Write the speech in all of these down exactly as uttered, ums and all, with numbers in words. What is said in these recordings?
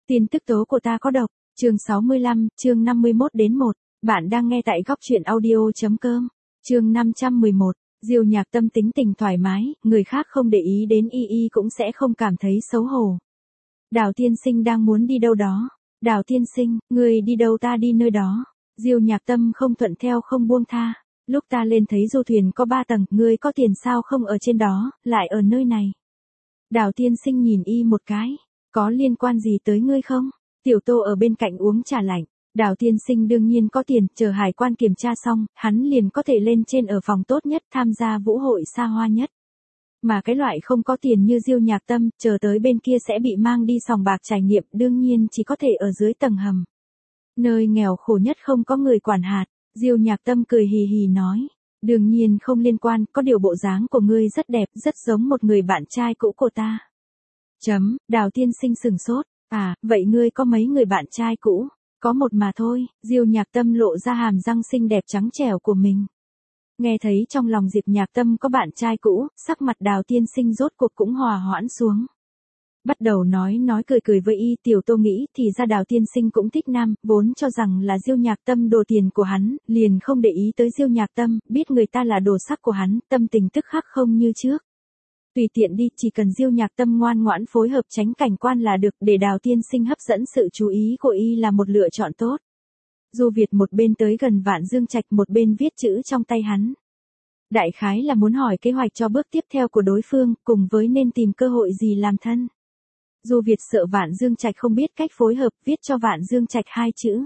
Tin tức tố của ta có độc, chương sáu mươi lăm, chương năm mươi mốt đến một. Bạn đang nghe tại góc truyện audio chấm com. Chương năm trăm mười một. Diêu Nhạc Tâm tính tình thoải mái, người khác không để ý đến y y cũng sẽ không cảm thấy xấu hổ. Đào tiên sinh đang muốn đi đâu đó. Đào tiên sinh, người đi đâu ta đi nơi đó. Diêu Nhạc Tâm không thuận theo không buông tha. Lúc ta lên thấy du thuyền có ba tầng, ngươi có tiền sao không ở trên đó, lại ở nơi này. Đào tiên sinh nhìn y một cái. Có liên quan gì tới ngươi không? Tiểu Tô ở bên cạnh uống trà lạnh. Đào tiên sinh đương nhiên có tiền, chờ hải quan kiểm tra xong, hắn liền có thể lên trên ở phòng tốt nhất, tham gia vũ hội xa hoa nhất. Mà cái loại không có tiền như Diêu Nhạc Tâm, chờ tới bên kia sẽ bị mang đi sòng bạc trải nghiệm, đương nhiên chỉ có thể ở dưới tầng hầm. Nơi nghèo khổ nhất không có người quản hạt. Diêu Nhạc Tâm cười hì hì nói. Đương nhiên không liên quan, có điều bộ dáng của ngươi rất đẹp, rất giống một người bạn trai cũ của ta. Chấm, Đào tiên sinh sừng sốt. À, vậy ngươi có mấy người bạn trai cũ? Có một mà thôi. Diêu Nhạc Tâm lộ ra hàm răng xinh đẹp trắng trẻo của mình. Nghe thấy trong lòng Diệp Nhạc Tâm có bạn trai cũ, sắc mặt Đào tiên sinh rốt cuộc cũng hòa hoãn xuống. Bắt đầu nói nói cười cười với y. Tiểu Tô nghĩ thì ra Đào tiên sinh cũng thích nam, vốn cho rằng là Diêu Nhạc Tâm đồ tiền của hắn, liền không để ý tới Diêu Nhạc Tâm, biết người ta là đồ sắc của hắn, tâm tình tức khắc không như trước. Tùy tiện đi, chỉ cần Diêu Nhạc Tâm ngoan ngoãn phối hợp tránh cảnh quan là được, để Đào tiên sinh hấp dẫn sự chú ý của y là một lựa chọn tốt. Du Việt một bên tới gần Vạn Dương Trạch, một bên viết chữ trong tay hắn. Đại khái là muốn hỏi kế hoạch cho bước tiếp theo của đối phương, cùng với nên tìm cơ hội gì làm thân. Du Việt sợ Vạn Dương Trạch không biết cách phối hợp, viết cho Vạn Dương Trạch hai chữ.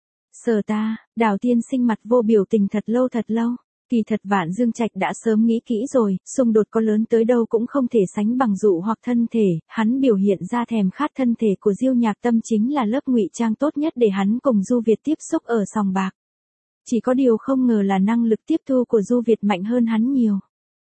Sợ ta. Đào tiên sinh mặt vô biểu tình thật lâu thật lâu. Kỳ thật Vạn Dương Trạch đã sớm nghĩ kỹ rồi, xung đột có lớn tới đâu cũng không thể sánh bằng dụ hoặc thân thể, hắn biểu hiện ra thèm khát thân thể của Diêu Nhạc Tâm chính là lớp ngụy trang tốt nhất để hắn cùng Du Việt tiếp xúc ở sòng bạc. Chỉ có điều không ngờ là năng lực tiếp thu của Du Việt mạnh hơn hắn nhiều.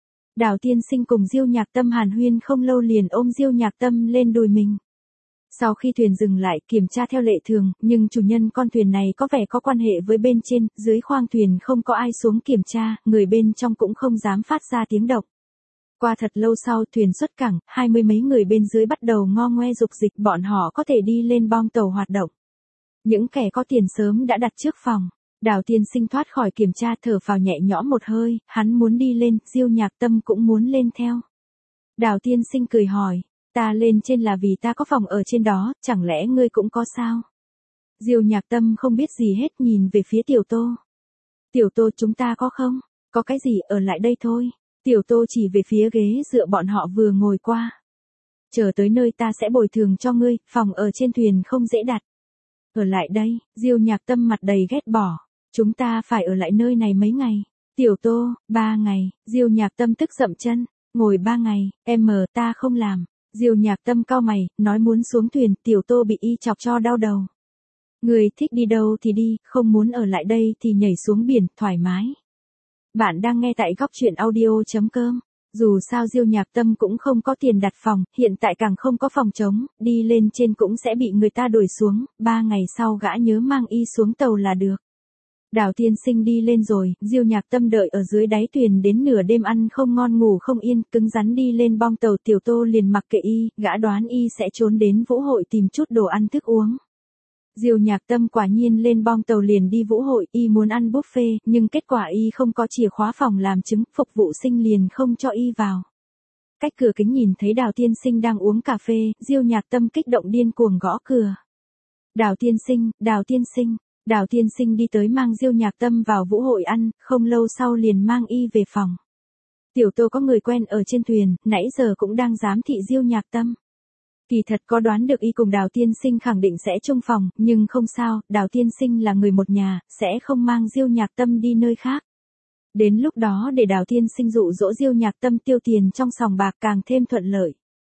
Đào tiên sinh cùng Diêu Nhạc Tâm hàn huyên không lâu liền ôm Diêu Nhạc Tâm lên đùi mình. Sau khi thuyền dừng lại kiểm tra theo lệ thường, nhưng chủ nhân con thuyền này có vẻ có quan hệ với bên trên, dưới khoang thuyền không có ai xuống kiểm tra, người bên trong cũng không dám phát ra tiếng động. Qua thật lâu sau thuyền xuất cảng, hai mươi mấy người bên dưới bắt đầu ngo ngoe dục dịch, bọn họ có thể đi lên bong tàu hoạt động. Những kẻ có tiền sớm đã đặt trước phòng. Đào tiên sinh thoát khỏi kiểm tra thở phào nhẹ nhõm một hơi, hắn muốn đi lên, Diêu Nhạc Tâm cũng muốn lên theo. Đào tiên sinh cười hỏi. Ta lên trên là vì ta có phòng ở trên đó, chẳng lẽ ngươi cũng có sao? Diêu Nhạc Tâm không biết gì hết, nhìn về phía Tiểu Tô. Tiểu Tô, chúng ta có không? Có cái gì, ở lại đây thôi. Tiểu Tô chỉ về phía ghế dựa bọn họ vừa ngồi qua. Chờ tới nơi ta sẽ bồi thường cho ngươi, phòng ở trên thuyền không dễ đặt. Ở lại đây. Diêu Nhạc Tâm mặt đầy ghét bỏ. Chúng ta phải ở lại nơi này mấy ngày. Tiểu Tô, ba ngày. Diêu Nhạc Tâm tức dậm chân. Ngồi ba ngày, em ta không làm. Diêu Nhạc Tâm cau mày, nói muốn xuống thuyền. Tiểu Tô bị y chọc cho đau đầu. Người thích đi đâu thì đi, không muốn ở lại đây thì nhảy xuống biển, thoải mái. Bạn đang nghe tại góc truyện audio chấm com. Dù sao Diêu Nhạc Tâm cũng không có tiền đặt phòng, hiện tại càng không có phòng trống, đi lên trên cũng sẽ bị người ta đuổi xuống, ba ngày sau gã nhớ mang y xuống tàu là được. Đào tiên sinh đi lên rồi, Diêu Nhạc Tâm đợi ở dưới đáy thuyền đến nửa đêm ăn không ngon ngủ không yên, cứng rắn đi lên bong tàu. Tiểu Tô liền mặc kệ y, gã đoán y sẽ trốn đến vũ hội tìm chút đồ ăn thức uống. Diêu Nhạc Tâm quả nhiên lên bong tàu liền đi vũ hội, y muốn ăn buffet, nhưng kết quả y không có chìa khóa phòng làm chứng, phục vụ sinh liền không cho y vào. Cách cửa kính nhìn thấy Đào tiên sinh đang uống cà phê, Diêu Nhạc Tâm kích động điên cuồng gõ cửa. Đào tiên sinh, Đào tiên sinh. Đào tiên sinh đi tới mang Diêu Nhạc Tâm vào vũ hội ăn, không lâu sau liền mang y về phòng. Tiểu Tô có người quen ở trên thuyền, nãy giờ cũng đang giám thị Diêu Nhạc Tâm. Kỳ thật có đoán được y cùng Đào tiên sinh khẳng định sẽ chung phòng, nhưng không sao, Đào tiên sinh là người một nhà, sẽ không mang Diêu Nhạc Tâm đi nơi khác. Đến lúc đó để Đào tiên sinh dụ dỗ Diêu Nhạc Tâm tiêu tiền trong sòng bạc càng thêm thuận lợi.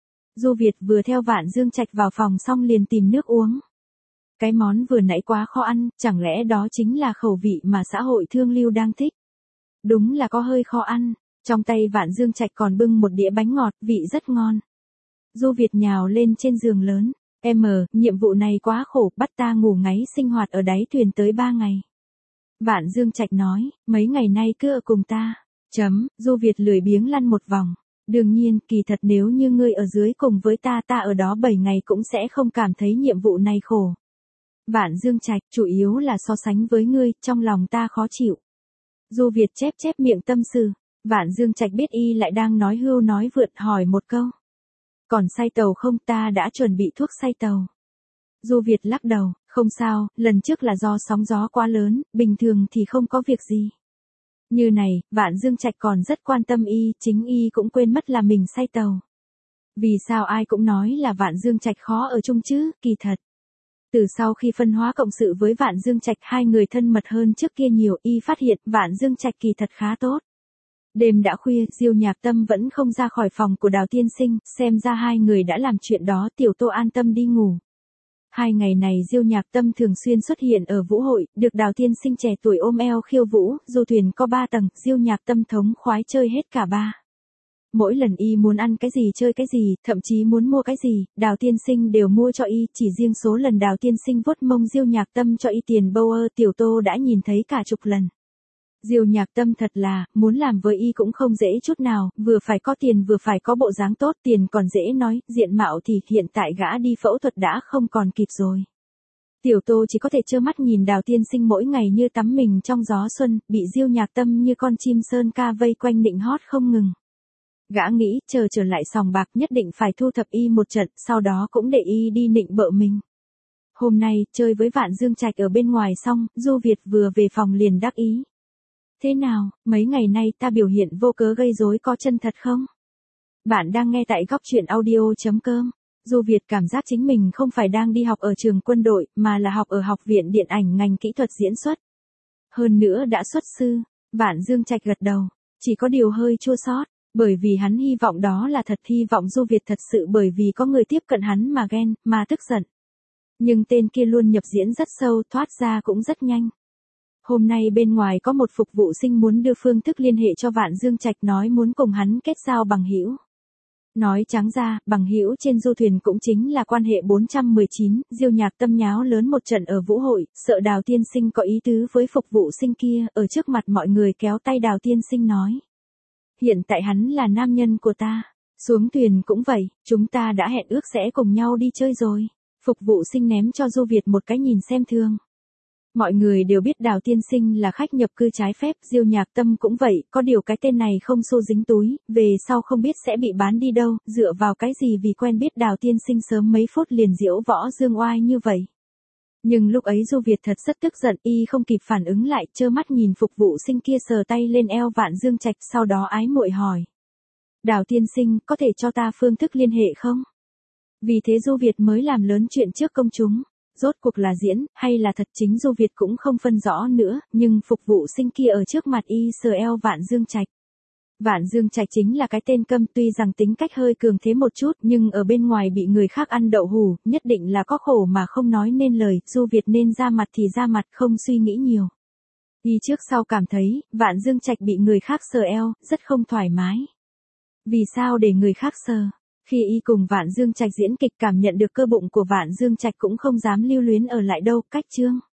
Du Việt vừa theo Vạn Dương Trạch vào phòng xong liền tìm nước uống. Cái món vừa nãy quá khó ăn, chẳng lẽ đó chính là khẩu vị mà xã hội thương lưu đang thích? Đúng là có hơi khó ăn, trong tay Vạn Dương Trạch còn bưng một đĩa bánh ngọt, vị rất ngon. Du Việt nhào lên trên giường lớn, em, nhiệm vụ này quá khổ, bắt ta ngủ ngáy sinh hoạt ở đáy thuyền tới ba ngày. Vạn Dương Trạch nói, mấy ngày nay cứ ở cùng ta. Chấm, Du Việt lười biếng lăn một vòng. Đương nhiên, kỳ thật nếu như ngươi ở dưới cùng với ta ta ở đó bảy ngày cũng sẽ không cảm thấy nhiệm vụ này khổ. Vạn Dương Trạch, chủ yếu là so sánh với ngươi, trong lòng ta khó chịu. Du Việt chép chép miệng tâm sự, Vạn Dương Trạch biết y lại đang nói hưu nói vượt hỏi một câu. Còn say tàu không, ta đã chuẩn bị thuốc say tàu. Du Việt lắc đầu, không sao, lần trước là do sóng gió quá lớn, bình thường thì không có việc gì. Như này, Vạn Dương Trạch còn rất quan tâm y, chính y cũng quên mất là mình say tàu. Vì sao ai cũng nói là Vạn Dương Trạch khó ở chung chứ, kỳ thật. Từ sau khi phân hóa cộng sự với Vạn Dương Trạch hai người thân mật hơn trước kia nhiều, y phát hiện Vạn Dương Trạch kỳ thật khá tốt. Đêm đã khuya, Diêu Nhạc Tâm vẫn không ra khỏi phòng của Đào Tiên Sinh, xem ra hai người đã làm chuyện đó, Tiểu Tô an tâm đi ngủ. Hai ngày này Diêu Nhạc Tâm thường xuyên xuất hiện ở vũ hội, được Đào Tiên Sinh trẻ tuổi ôm eo khiêu vũ, du thuyền có ba tầng, Diêu Nhạc Tâm thống khoái chơi hết cả ba. Mỗi lần y muốn ăn cái gì chơi cái gì, thậm chí muốn mua cái gì, Đào Tiên Sinh đều mua cho y, chỉ riêng số lần Đào Tiên Sinh vuốt mông Diêu Nhạc Tâm cho y tiền bâu ơ, Tiểu Tô đã nhìn thấy cả chục lần. Diêu Nhạc Tâm thật là, muốn làm với y cũng không dễ chút nào, vừa phải có tiền vừa phải có bộ dáng tốt, tiền còn dễ nói, diện mạo thì hiện tại gã đi phẫu thuật đã không còn kịp rồi. Tiểu Tô chỉ có thể trơ mắt nhìn Đào Tiên Sinh mỗi ngày như tắm mình trong gió xuân, bị Diêu Nhạc Tâm như con chim sơn ca vây quanh nịnh hót không ngừng. Gã nghĩ, chờ trở lại sòng bạc nhất định phải thu thập y một trận, sau đó cũng để y đi nịnh bợ mình. Hôm nay, chơi với Vạn Dương Trạch ở bên ngoài xong, Du Việt vừa về phòng liền đắc ý. Thế nào, mấy ngày nay ta biểu hiện vô cớ gây rối có chân thật không? Bạn đang nghe tại góc truyện audio chấm com. Du Việt cảm giác chính mình không phải đang đi học ở trường quân đội, mà là học ở học viện điện ảnh ngành kỹ thuật diễn xuất. Hơn nữa đã xuất sư, Vạn Dương Trạch gật đầu, chỉ có điều hơi chua xót, bởi vì hắn hy vọng đó là thật, hy vọng Du Việt thật sự bởi vì có người tiếp cận hắn mà ghen, mà tức giận. Nhưng tên kia luôn nhập diễn rất sâu, thoát ra cũng rất nhanh. Hôm nay bên ngoài có một phục vụ sinh muốn đưa phương thức liên hệ cho Vạn Dương Trạch, nói muốn cùng hắn kết giao bằng hữu. Nói trắng ra, bằng hữu trên du thuyền cũng chính là quan hệ bốn trăm mười chín, Diêu Nhạc Tâm nháo lớn một trận ở vũ hội, sợ Đào Tiên Sinh có ý tứ với phục vụ sinh kia, ở trước mặt mọi người kéo tay Đào Tiên Sinh nói. Hiện tại hắn là nam nhân của ta, xuống thuyền cũng vậy, chúng ta đã hẹn ước sẽ cùng nhau đi chơi rồi. Phục vụ sinh ném cho Du Việt một cái nhìn xem thường. Mọi người đều biết Đào Tiên Sinh là khách nhập cư trái phép, Diêu Nhạc Tâm cũng vậy, có điều cái tên này không xô dính túi, về sau không biết sẽ bị bán đi đâu, dựa vào cái gì vì quen biết Đào Tiên Sinh sớm mấy phút liền diễu võ dương oai như vậy. Nhưng lúc ấy Du Việt thật rất tức giận, y không kịp phản ứng lại, trơ mắt nhìn phục vụ sinh kia sờ tay lên eo Vạn Dương Trạch, sau đó ái muội hỏi. Đào Tiên Sinh, có thể cho ta phương thức liên hệ không? Vì thế Du Việt mới làm lớn chuyện trước công chúng. Rốt cuộc là diễn, hay là thật, chính Du Việt cũng không phân rõ nữa, nhưng phục vụ sinh kia ở trước mặt y sờ eo Vạn Dương Trạch. Vạn Dương Trạch chính là cái tên câm, tuy rằng tính cách hơi cường thế một chút, nhưng ở bên ngoài bị người khác ăn đậu hù, nhất định là có khổ mà không nói nên lời, Du Việt nên ra mặt thì ra mặt, không suy nghĩ nhiều. Y trước sau cảm thấy, Vạn Dương Trạch bị người khác sờ eo, rất không thoải mái. Vì sao để người khác sờ? Khi y cùng Vạn Dương Trạch diễn kịch cảm nhận được cơ bụng của Vạn Dương Trạch cũng không dám lưu luyến ở lại đâu, cách chương.